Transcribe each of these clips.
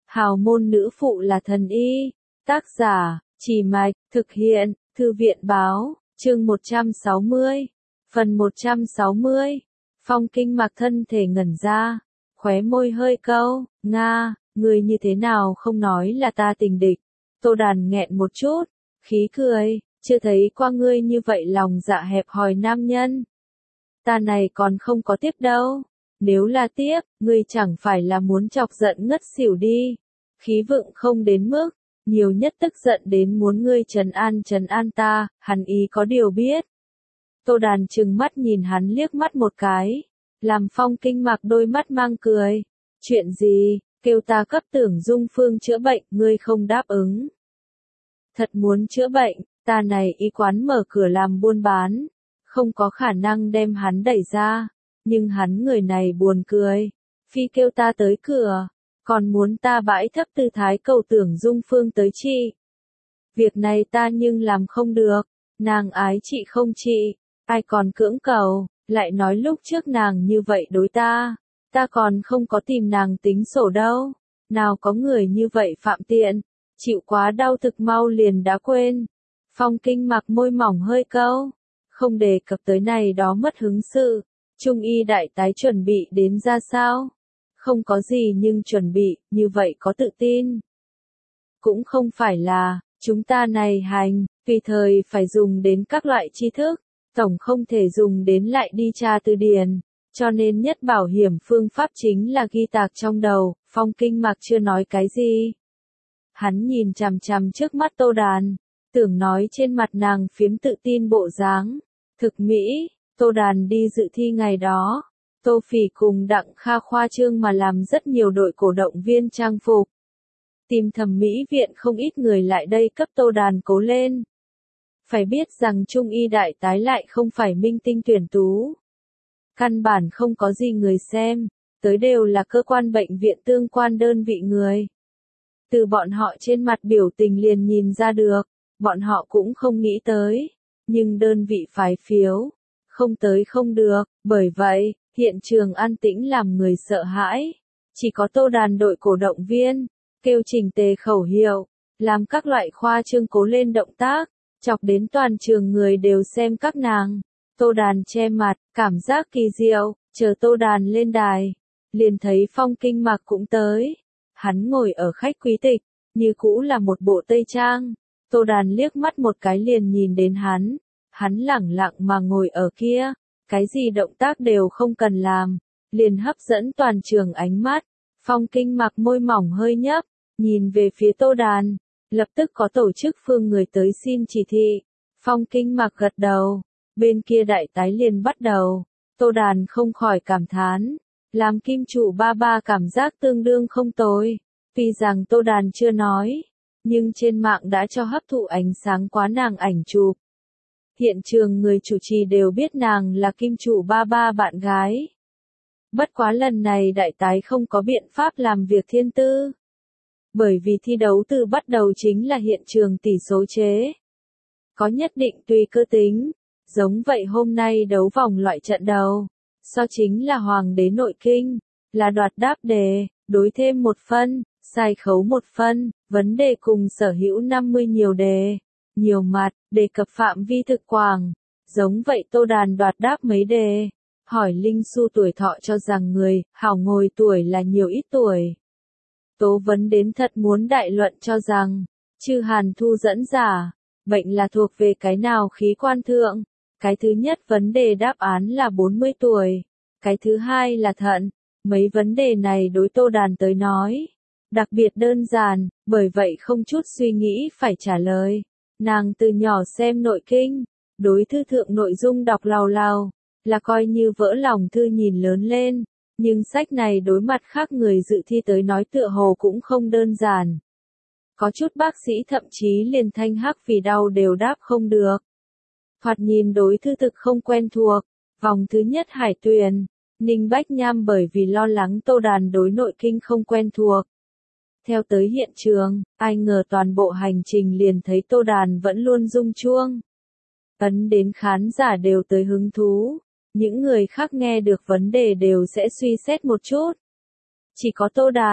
Hào môn nữ phụ là thần y. Tác giả, Trì Mạch, thực hiện, Thư viện báo, chương 160. Phần 160. Phong Kinh Mặc thân thể ngẩn ra, khóe môi hơi câu, Nga, người như thế nào không nói là ta tình địch. Tô Đàn nghẹn một chút, khí cười, chưa thấy qua ngươi như vậy lòng dạ hẹp hòi nam nhân. Ta này còn không có tiếp đâu. Nếu là tiếp, ngươi chẳng phải là muốn chọc giận ngất xỉu đi. Khí vựng không đến mức, nhiều nhất tức giận đến muốn ngươi trấn an ta, hắn ý có điều biết. Tô Đàn trừng mắt nhìn hắn liếc mắt một cái, làm Phong Kinh Mặc đôi mắt mang cười. Chuyện gì, kêu ta cấp Tưởng Dung Phương chữa bệnh, ngươi không đáp ứng. Thật muốn chữa bệnh, ta này y quán mở cửa làm buôn bán, không có khả năng đem hắn đẩy ra. Nhưng hắn người này buồn cười, phi kêu ta tới cửa, còn muốn ta bãi thấp tư thái cầu Tưởng Dung Phương tới trị. Việc này ta nhưng làm không được, nàng ái trị không trị, ai còn cưỡng cầu, lại nói lúc trước nàng như vậy đối ta còn không có tìm nàng tính sổ đâu, nào có người như vậy phạm tiện, chịu quá đau thực mau liền đã quên. Phong Kinh Mặc môi mỏng hơi câu, không đề cập tới này đó mất hứng sự. Trung y đại tái chuẩn bị đến ra sao? Không có gì nhưng chuẩn bị, như vậy có tự tin. Cũng không phải là, chúng ta này hành, tùy thời phải dùng đến các loại tri thức, tổng không thể dùng đến lại đi tra từ điển, cho nên nhất bảo hiểm phương pháp chính là ghi tạc trong đầu. Phong Kinh Mặc chưa nói cái gì. Hắn nhìn chằm chằm trước mắt Tô Đàn, tưởng nói trên mặt nàng phiếm tự tin bộ dáng, thực mỹ. Tô Đàn đi dự thi ngày đó, Tô Phỉ cùng Đặng Kha khoa trương mà làm rất nhiều đội cổ động viên trang phục. Tìm thẩm mỹ viện không ít người lại đây cấp Tô Đàn cố lên. Phải biết rằng Trung y đại tái lại không phải minh tinh tuyển tú. Căn bản không có gì người xem, tới đều là cơ quan bệnh viện tương quan đơn vị người. Từ bọn họ trên mặt biểu tình liền nhìn ra được, bọn họ cũng không nghĩ tới, nhưng đơn vị phái phiếu. Không tới không được, bởi vậy, hiện trường an tĩnh làm người sợ hãi. Chỉ có Tô Đàn đội cổ động viên, kêu trình tề khẩu hiệu, làm các loại khoa trương cố lên động tác, chọc đến toàn trường người đều xem các nàng. Tô Đàn che mặt, cảm giác kỳ diệu, chờ Tô Đàn lên đài, liền thấy Phong Kinh Mặc cũng tới. Hắn ngồi ở khách quý tịch, như cũ là một bộ tây trang. Tô Đàn liếc mắt một cái liền nhìn đến hắn. Hắn lẳng lặng mà ngồi ở kia, cái gì động tác đều không cần làm, liền hấp dẫn toàn trường ánh mắt. Phong Kinh Mặc môi mỏng hơi nhấp, nhìn về phía Tô Đàn, lập tức có tổ chức phương người tới xin chỉ thị. Phong Kinh Mặc gật đầu, bên kia đại tái liền bắt đầu. Tô Đàn không khỏi cảm thán, làm kim chủ ba ba cảm giác tương đương không tồi. Tuy rằng Tô Đàn chưa nói, nhưng trên mạng đã cho hấp thụ ánh sáng quá nàng ảnh chụp. Hiện trường người chủ trì đều biết nàng là kim chủ ba ba bạn gái. Bất quá lần này đại tái không có biện pháp làm việc thiên tư. Bởi vì thi đấu từ bắt đầu chính là hiện trường tỷ số chế. Có nhất định tùy cơ tính. Giống vậy hôm nay đấu vòng loại trận đầu. So chính là Hoàng đế nội kinh. Là đoạt đáp đề, đối thêm 1 phân, sai khấu 1 phân, vấn đề cùng sở hữu 50 nhiều đề. Nhiều mặt, đề cập phạm vi thực quảng. Giống vậy Tô Đàn đoạt đáp mấy đề. Hỏi Linh Su tuổi thọ cho rằng người, hảo ngồi tuổi là nhiều ít tuổi. Tố vấn đến thật muốn đại luận cho rằng, Chư Hàn Thu dẫn giả, bệnh là thuộc về cái nào khí quan thượng. Cái thứ nhất vấn đề đáp án là 40 tuổi. Cái thứ hai là thận. Mấy vấn đề này đối Tô Đàn tới nói, đặc biệt đơn giản, bởi vậy không chút suy nghĩ phải trả lời. Nàng từ nhỏ xem nội kinh, đối thư thượng nội dung đọc lào lào, là coi như vỡ lòng thư nhìn lớn lên, nhưng sách này đối mặt khác người dự thi tới nói tựa hồ cũng không đơn giản. Có chút bác sĩ thậm chí liền thanh hắc vì đau đều đáp không được. Thoạt nhìn đối thư thực không quen thuộc, vòng thứ nhất hải tuyển, Ninh Bách Nham bởi vì lo lắng Tô Đàn đối nội kinh không quen thuộc. Theo tới hiện trường, ai ngờ toàn bộ hành trình liền thấy Tô Đàn vẫn luôn rung chuông. Ấn đến khán giả đều tới hứng thú, những người khác nghe được vấn đề đều sẽ suy xét một chút. Chỉ có Tô Đàn,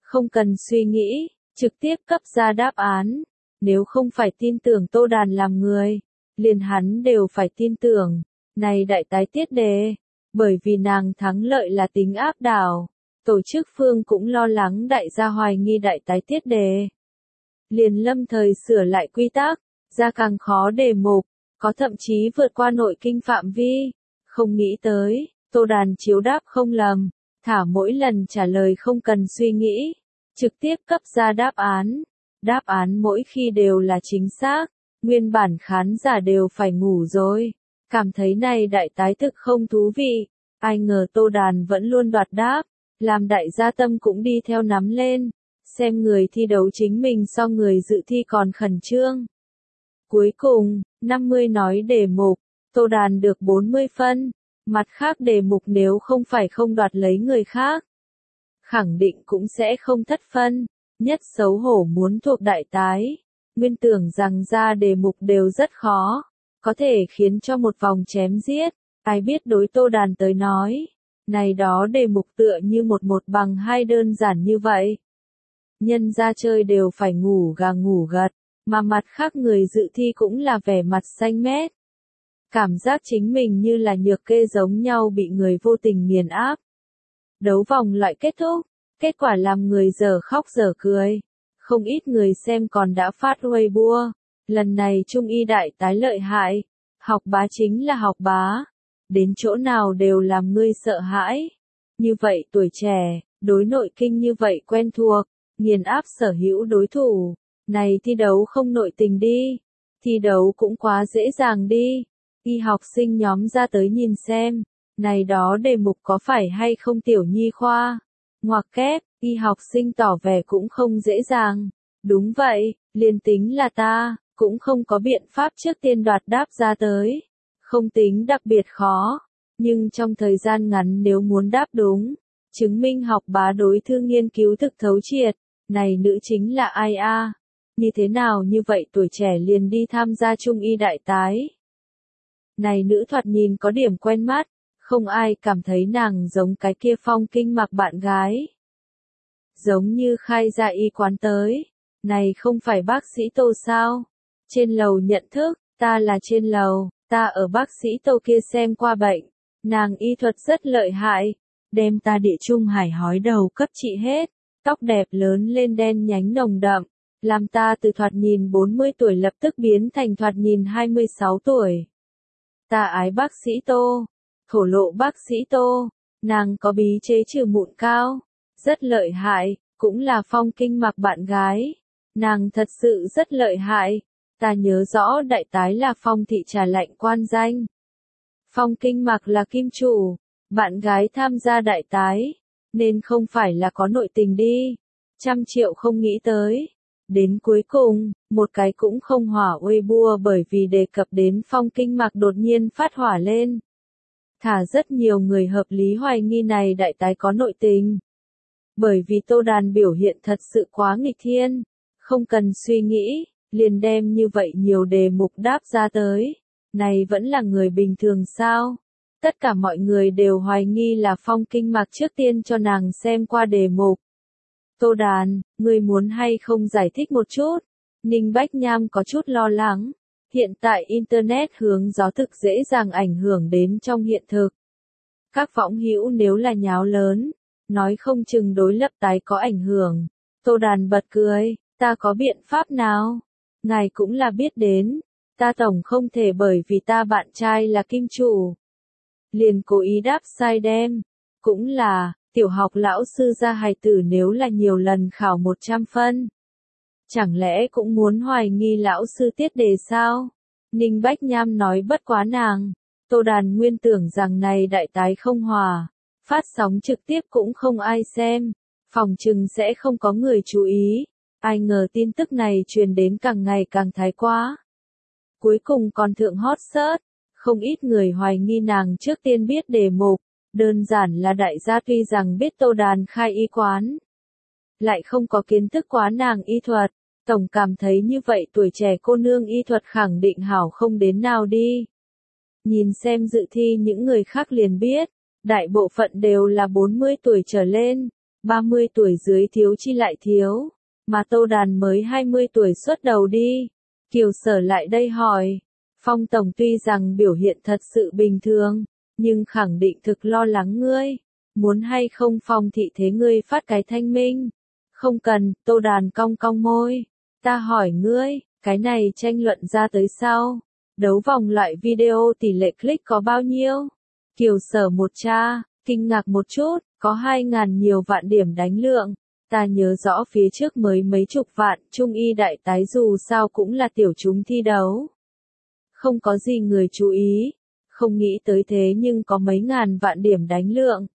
Không cần suy nghĩ, trực tiếp cấp ra đáp án. Nếu không phải tin tưởng Tô Đàn làm người, liền hắn đều phải tin tưởng. Này đại tái tiết đề, bởi vì nàng thắng lợi là tính áp đảo. Tổ chức phương cũng lo lắng đại gia hoài nghi đại tái tiết đề. Liền lâm thời sửa lại quy tắc, ra càng khó đề mục, có thậm chí vượt qua nội kinh phạm vi. Không nghĩ tới, Tô Đàn chiếu đáp không lầm, thả mỗi lần trả lời không cần suy nghĩ, trực tiếp cấp ra đáp án. Đáp án mỗi khi đều là chính xác, nguyên bản khán giả đều phải ngủ rồi. Cảm thấy này đại tái thực không thú vị, ai ngờ Tô Đàn vẫn luôn đoạt đáp, làm đại gia tâm cũng đi theo nắm lên. Xem người thi đấu chính mình so người dự thi còn khẩn trương. Cuối cùng, 50 nói đề mục, Tô Đàn được 40 phân, mặt khác đề mục nếu không phải không đoạt lấy người khác, khẳng định cũng sẽ không thất phân. Nhất xấu hổ muốn thuộc đại tái, nguyên tưởng rằng ra đề mục đều rất khó, có thể khiến cho một vòng chém giết, ai biết đối Tô Đàn tới nói, này đó đề mục tựa như một bằng hai đơn giản như vậy. Nhân ra chơi đều phải ngủ gà ngủ gật, mà mặt khác người dự thi cũng là vẻ mặt xanh mét. Cảm giác chính mình như là nhược kê giống nhau bị người vô tình nghiền áp. Đấu vòng loại kết thúc, kết quả làm người dở khóc dở cười. Không ít người xem còn đã phát Weibo. Lần này Trung y đại tái lợi hại. Học bá chính là học bá. Đến chỗ nào đều làm ngươi sợ hãi. Như vậy tuổi trẻ, đối nội kinh như vậy quen thuộc, nghiền áp sở hữu đối thủ. Này thi đấu không nội tình đi. Thi đấu cũng quá dễ dàng đi. Y học sinh nhóm ra tới nhìn xem. Này đó đề mục có phải hay không tiểu nhi khoa? Ngoặc kép, y học sinh tỏ vẻ cũng không dễ dàng. Đúng vậy, liền tính là ta, cũng không có biện pháp trước tiên đoạt đáp ra tới. Không tính đặc biệt khó, nhưng trong thời gian ngắn nếu muốn đáp đúng, chứng minh học bá đối thư nghiên cứu thực thấu triệt, này nữ chính là ai a? Như thế nào như vậy tuổi trẻ liền đi tham gia Trung y đại tái? Này nữ thoạt nhìn có điểm quen mắt, không ai cảm thấy nàng giống cái kia Phong Kinh Mặc bạn gái. Giống như khai ra y quán tới, này không phải bác sĩ Tô sao? Trên lầu nhận thức, ta là trên lầu, ta ở bác sĩ Tô kia xem qua bệnh, nàng y thuật rất lợi hại, đem ta địa trung hải hói đầu cấp trị hết, tóc đẹp lớn lên đen nhánh nồng đậm, làm ta từ thoạt nhìn 40 tuổi lập tức biến thành thoạt nhìn 26 tuổi. Ta ái bác sĩ Tô, thổ lộ bác sĩ Tô, nàng có bí chế trừ mụn cao, rất lợi hại, cũng là Phong Kinh Mặc bạn gái, nàng thật sự rất lợi hại, ta nhớ rõ đại tái là Phong thị trà lạnh quan danh. Phong Kinh Mặc là kim chủ, bạn gái tham gia đại tái, nên không phải là có nội tình đi, 100 triệu không nghĩ tới. Đến cuối cùng, một cái cũng không hỏa Weibo bởi vì đề cập đến Phong Kinh Mặc đột nhiên phát hỏa lên. Thả rất nhiều người hợp lý hoài nghi này đại tái có nội tình. Bởi vì Tô Đàn biểu hiện thật sự quá nghịch thiên, không cần suy nghĩ, liền đem như vậy nhiều đề mục đáp ra tới. Này vẫn là người bình thường sao? Tất cả mọi người đều hoài nghi là Phong Kinh Mặc trước tiên cho nàng xem qua đề mục. Tô Đàn, ngươi muốn hay không giải thích một chút? Ninh Bách Nham có chút lo lắng. Hiện tại Internet hướng gió thực dễ dàng ảnh hưởng đến trong hiện thực. Các võng hữu nếu là nháo lớn, nói không chừng đối lập tái có ảnh hưởng. Tô Đàn bật cười, ta có biện pháp nào? Ngài cũng là biết đến, ta tổng không thể bởi vì ta bạn trai là kim chủ. Liền cố ý đáp sai đem, cũng là, tiểu học lão sư ra hài tử nếu là nhiều lần khảo 100 phân. Chẳng lẽ cũng muốn hoài nghi lão sư tiết đề sao? Ninh Bách Nham nói bất quá nàng. Tô Đàn nguyên tưởng rằng này đại tái không hòa, phát sóng trực tiếp cũng không ai xem, phòng chừng sẽ không có người chú ý. Ai ngờ tin tức này truyền đến càng ngày càng thái quá. Cuối cùng còn thượng hot search, không ít người hoài nghi nàng trước tiên biết đề mục, đơn giản là đại gia tuy rằng biết Tô Đàn khai y quán, lại không có kiến thức quá nàng y thuật, tổng cảm thấy như vậy tuổi trẻ cô nương y thuật khẳng định hảo không đến nào đi. Nhìn xem dự thi những người khác liền biết, đại bộ phận đều là 40 tuổi trở lên, 30 tuổi dưới thiếu chi lại thiếu, mà Tô Đàn mới 20 tuổi xuất đầu đi. Kiều Sở lại đây hỏi, Phong Tổng tuy rằng biểu hiện thật sự bình thường, nhưng khẳng định thực lo lắng ngươi, muốn hay không Phong thị thế ngươi phát cái thanh minh. Không cần, Tô Đàn cong cong môi, ta hỏi ngươi, cái này tranh luận ra tới sau, đấu vòng loại video tỷ lệ click có bao nhiêu? Kiều Sở một tra, kinh ngạc một chút, có 2.000 nhiều vạn điểm đánh lượng. Ta nhớ rõ phía trước mới mấy chục vạn, Trung y đại tái dù sao cũng là tiểu chúng thi đấu. Không có gì người chú ý, không nghĩ tới thế nhưng có mấy ngàn vạn điểm đánh lượng.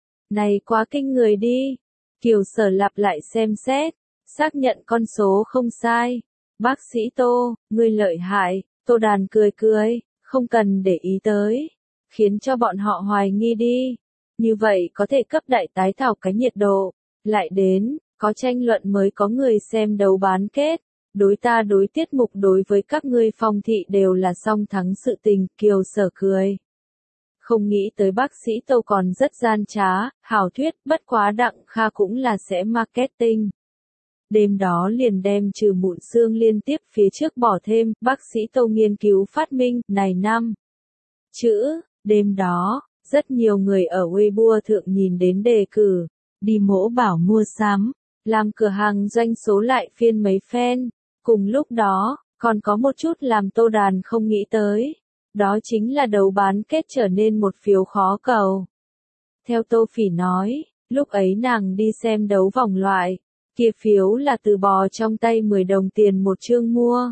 Này quá kinh người đi. Kiều Sở lặp lại xem xét, xác nhận con số không sai. Bác sĩ Tô, ngươi lợi hại, Tô Đàn cười cười, không cần để ý tới, khiến cho bọn họ hoài nghi đi. Như vậy có thể cấp đại tái thảo cái nhiệt độ, lại đến, có tranh luận mới có người xem đấu bán kết. Đối ta đối tiết mục đối với các ngươi Phong thị đều là song thắng sự tình, Kiều Sở cười. Không nghĩ tới bác sĩ Tô còn rất gian trá, hảo thuyết, bất quá Đặng Kha cũng là sẽ marketing. Đêm đó liền đem trừ mụn xương liên tiếp phía trước bỏ thêm, bác sĩ Tô nghiên cứu phát minh, này năm. Chữ, đêm đó, rất nhiều người ở Weibo thượng nhìn đến đề cử, đi mỗ bảo mua sắm, làm cửa hàng doanh số lại phiên mấy phen. Cùng lúc đó, còn có một chút làm Tô Đàn không nghĩ tới. Đó chính là đấu bán kết trở nên một phiếu khó cầu. Theo Tô Phỉ nói, lúc ấy nàng đi xem đấu vòng loại, kia phiếu là từ bò trong tay 10 đồng tiền một chương mua.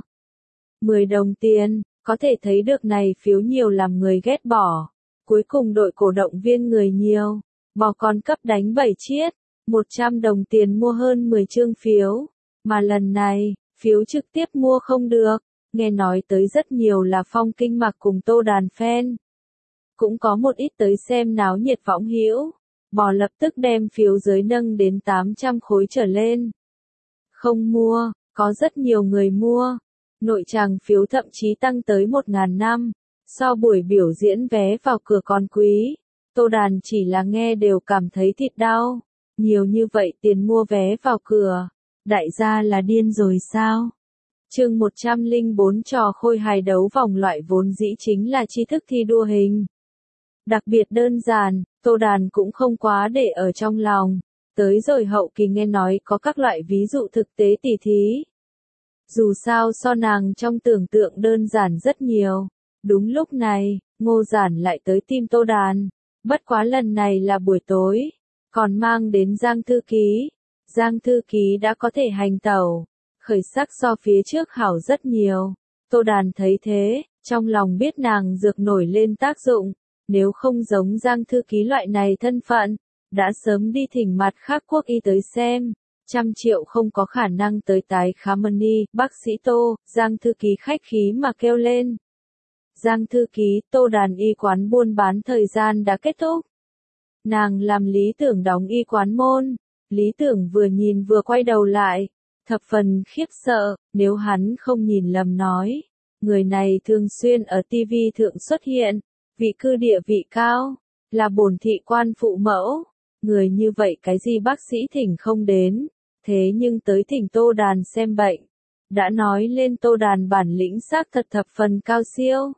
10 đồng tiền, có thể thấy được này phiếu nhiều làm người ghét bỏ. Cuối cùng đội cổ động viên người nhiều, bò con cấp đánh 7 chiết, 100 đồng tiền mua hơn 10 chương phiếu. Mà lần này, phiếu trực tiếp mua không được. Nghe nói tới rất nhiều là Phong Kinh Mặc cùng Tô Đàn fan. Cũng có một ít tới xem náo nhiệt võng hữu, bò lập tức đem phiếu giới nâng đến 800 khối trở lên. Không mua, có rất nhiều người mua. Nội tràng phiếu thậm chí tăng tới 1.000 năm, so buổi biểu diễn vé vào cửa còn quý. Tô Đàn chỉ là nghe đều cảm thấy thịt đau. Nhiều như vậy tiền mua vé vào cửa, đại gia là điên rồi sao? Chương 104 trò khôi hài đấu vòng loại vốn dĩ chính là tri thức thi đua hình. Đặc biệt đơn giản, Tô Đàn cũng không quá để ở trong lòng. Tới rồi hậu kỳ nghe nói có các loại ví dụ thực tế tỉ thí. Dù sao so nàng trong tưởng tượng đơn giản rất nhiều. Đúng lúc này, Ngô Giản lại tới tìm Tô Đàn. Bất quá lần này là buổi tối, còn mang đến Giang Thư Ký. Giang Thư Ký đã có thể hành tẩu. Khởi sắc so phía trước hảo rất nhiều. Tô Đàn thấy thế, trong lòng biết nàng dược nổi lên tác dụng, nếu không giống Giang Thư Ký loại này thân phận, đã sớm đi thỉnh mặt khác quốc y tới xem, 100 triệu không có khả năng tới tái khám money, bác sĩ Tô, Giang Thư Ký khách khí mà kêu lên. Giang Thư Ký, Tô Đàn y quán buôn bán thời gian đã kết thúc. Nàng làm Lý Tưởng đóng y quán môn, Lý Tưởng vừa nhìn vừa quay đầu lại. Thập phần khiếp sợ, nếu hắn không nhìn lầm nói. Người này thường xuyên ở TV thượng xuất hiện, vị cư địa vị cao, là bổn thị quan phụ mẫu. Người như vậy cái gì bác sĩ thỉnh không đến, thế nhưng tới thỉnh Tô Đàn xem bệnh. Đã nói lên Tô Đàn bản lĩnh xác thật thập phần cao siêu.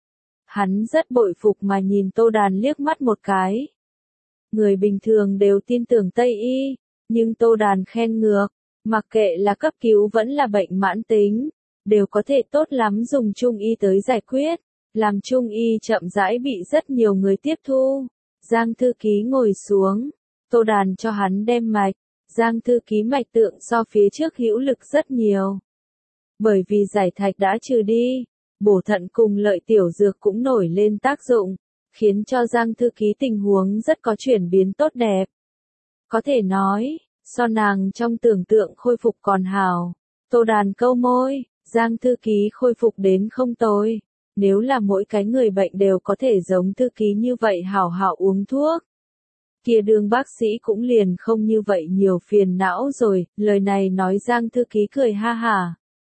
Hắn rất bội phục mà nhìn Tô Đàn liếc mắt một cái. Người bình thường đều tin tưởng Tây y, nhưng Tô Đàn khen ngược. Mặc kệ là cấp cứu vẫn là bệnh mãn tính, đều có thể tốt lắm dùng Trung y tới giải quyết, làm Trung y chậm rãi bị rất nhiều người tiếp thu. Giang Thư Ký ngồi xuống, Tô Đàn cho hắn đem mạch, Giang Thư Ký mạch tượng so phía trước hữu lực rất nhiều. Bởi vì giải thạch đã trừ đi, bổ thận cùng lợi tiểu dược cũng nổi lên tác dụng, khiến cho Giang Thư Ký tình huống rất có chuyển biến tốt đẹp. Có thể nói, so nàng trong tưởng tượng khôi phục còn hào. Tô Đàn câu môi, Giang Thư Ký khôi phục đến không tồi. Nếu là mỗi cái người bệnh đều có thể giống Thư Ký như vậy hảo hảo uống thuốc. Kia đường bác sĩ cũng liền không như vậy nhiều phiền não rồi, lời này nói Giang Thư Ký cười ha hả.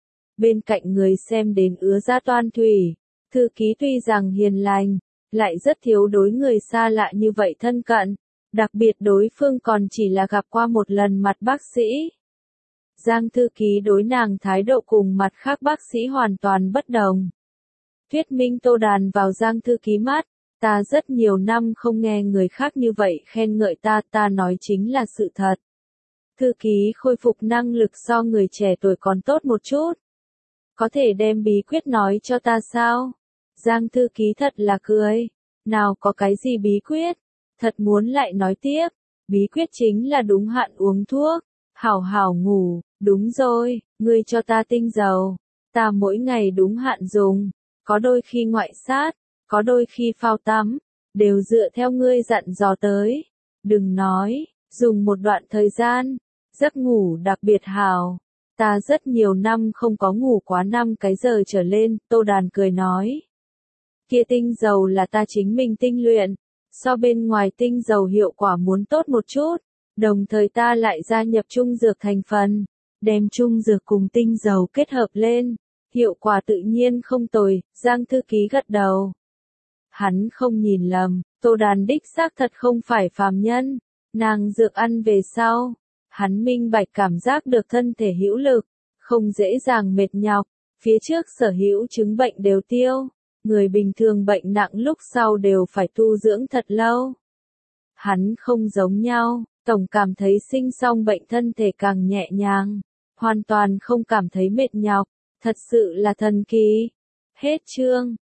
Bên cạnh người xem đến ứa ra toan thủy, Thư Ký tuy rằng hiền lành, lại rất thiếu đối người xa lạ như vậy thân cận. Đặc biệt đối phương còn chỉ là gặp qua một lần mặt bác sĩ. Giang thư ký đối nàng thái độ cùng mặt khác bác sĩ hoàn toàn bất đồng. Thuyết minh Tô Đàn vào Giang thư ký mắt, ta rất nhiều năm không nghe người khác như vậy khen ngợi ta, ta nói chính là sự thật. Thư ký khôi phục năng lực so người trẻ tuổi còn tốt một chút. Có thể đem bí quyết nói cho ta sao? Giang thư ký thật là cười. Nào có cái gì bí quyết? Thật muốn lại nói tiếp. Bí quyết chính là đúng hạn uống thuốc. Hảo hảo ngủ. Đúng rồi, ngươi cho ta tinh dầu. Ta mỗi ngày đúng hạn dùng. Có đôi khi ngoại sát, có đôi khi phao tắm. Đều dựa theo ngươi dặn dò tới. Đừng nói, dùng một đoạn thời gian. Giấc ngủ đặc biệt hảo. Ta rất nhiều năm không có ngủ quá 5 cái giờ trở lên, Tô Đàn cười nói. Kia tinh dầu là ta chính mình tinh luyện, so bên ngoài tinh dầu hiệu quả muốn tốt một chút, đồng thời ta lại gia nhập trung dược thành phần, đem trung dược cùng tinh dầu kết hợp lên, hiệu quả tự nhiên không tồi, Giang thư ký gật đầu. Hắn không nhìn lầm, Tô Đàn đích xác thật không phải phàm nhân, nàng dược ăn về sau. Hắn minh bạch cảm giác được thân thể hữu lực, không dễ dàng mệt nhọc, phía trước sở hữu chứng bệnh đều tiêu, người bình thường bệnh nặng lúc sau đều phải tu dưỡng thật lâu. Hắn không giống nhau, tổng cảm thấy sinh xong bệnh thân thể càng nhẹ nhàng, hoàn toàn không cảm thấy mệt nhọc, thật sự là thần kỳ. Hết chương.